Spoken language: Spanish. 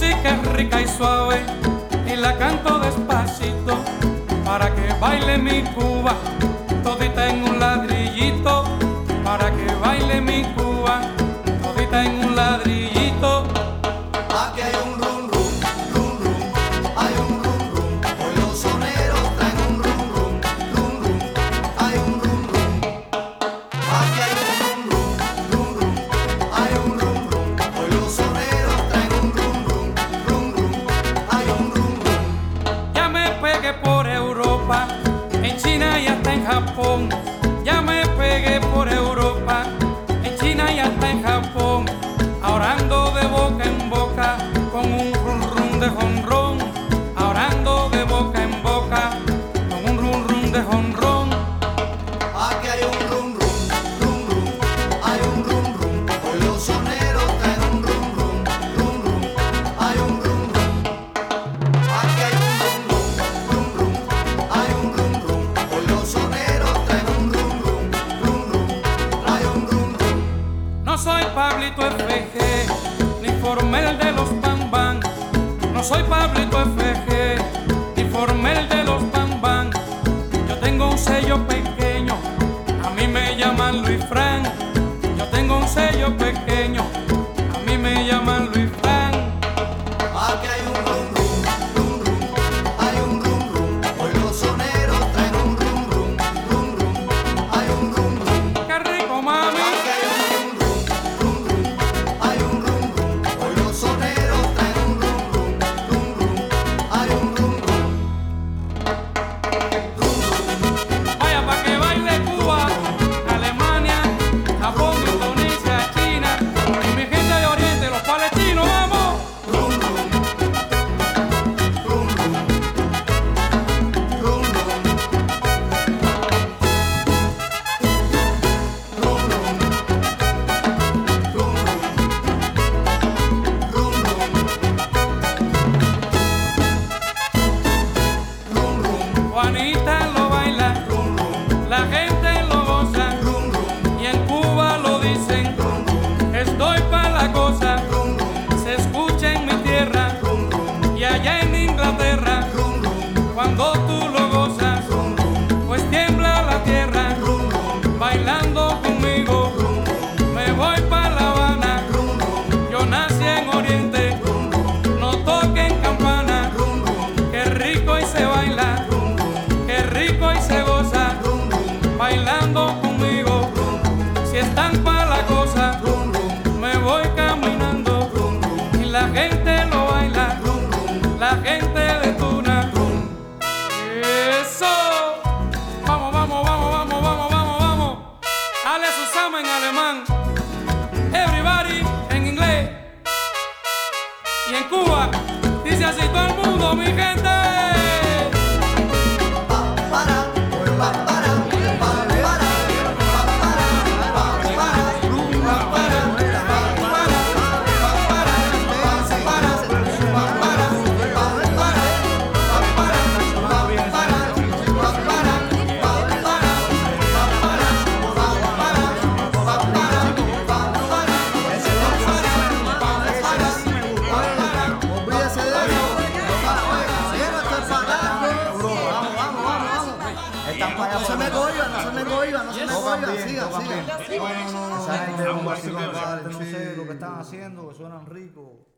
música es rica y suave y la canto despacito para que baile mi Cuba, todita en un ladrillito, para que baile mi Cuba, todita en un ladrillito. Aquí hay un rum rum, rum rum, hay un rum rum, hoy los soneros traen un rum rum, rum rum, hay un rum rum. Aquí hay un rum rum, rum rum, hay un rum rum, hoy los soneros traen un rum rum, rum rum, hay un rum rum. Ya me pegué por Europa, en China y hasta en Japón. Ya me pegué por Europa, en China y hasta en Japón. Ahora ando de boca en boca con un rum rum de jonrón. Ahora ando de boca en boca con un rum rum de jonrón. Aquí hay un rum rum, rum rum, hay un rum rum, hoy los soneros traen un rum rum, rum rum, hay un rum rum. Aquí hay un rum rum, rum rum, hay un rum rum, hoy los soneros traen un rum rum, rum rum, hay un rum rum. No soy Pablito FG, ni Formel de los Bambán. No soy Pablito FG, ni Formel de los Bambán. Yo tengo un sello pequeño, a mí me llaman Luis Frank. Yo tengo un sello pequeño, a mí me llaman Luis Frank. Aquí hay un rum rum, rum rum, hay un rum rum, hoy los soneros traen un rum rum, rum rum, hay un rum rum. ¡Qué rico, mami! Aquí hay un rum rum, rum rum, hay un rum rum, hoy los soneros traen un rum rum, rum rum, hay un rum rum. Vaya pa' que baile Cuba, Alemania, Japón, Indonesia, China y mi gente de Oriente, los palestinos, vamos. Rum rum, rum rum, rum rum, rum rum, rum rum, rum rum, rum rum, Juanita lo baila, rum rum, la gente lo goza rum rum, y en Cuba lo dicen. rum rum, Estoy pa' la cosa, rum rum, se escucha en mi tierra rum rum, y allá en Inglaterra. rum rum, Cuando tú lo gozas, rum rum, pues tiembla la tierra. rum rum, Bailando conmigo, rum rum, me voy pa' La Habana. rum rum, Yo nací en Oriente, rum rum, no toquen campana. rum rum, Qué rico y se baila, rum rum, qué rico y se goza. rum rum, Bailando conmigo, si están pa' la cosa, rum rum, me voy caminando rum rum, y la gente lo baila, rum rum, la gente de Tuna. rum. Eso, vamos, vamos, vamos, vamos, vamos, vamos, vamos. Ale Susama en alemán, everybody en inglés. Y en Cuba dice así todo el mundo, mi gente. No se me cohiba, no se me cohiba, no se me cohiba. Siga, siga. No, Esa gente es un vacilón, no sé lo que están haciendo, que suenan ricos.